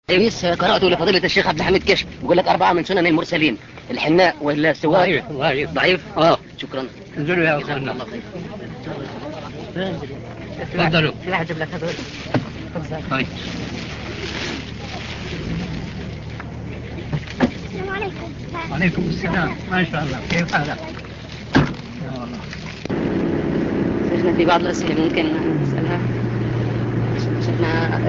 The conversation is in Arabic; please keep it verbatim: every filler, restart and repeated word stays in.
تلميذ قرأته لفضيلة الشيخ عبد الحميد كشك، بيقول لك أربعة من سنن المرسلين: الحناء والسواك. ضعيف ضعيف ضعيف؟ اه شكرا. انزلوا يا أخوانا. تفضلوا. لا أجيب لك هذول. طيب. السلام عليكم. وعليكم السلام، ما شاء الله، كيف حالك؟ يا والله. شيخنا في بعض الأسئلة ممكن نسألها؟ شيخنا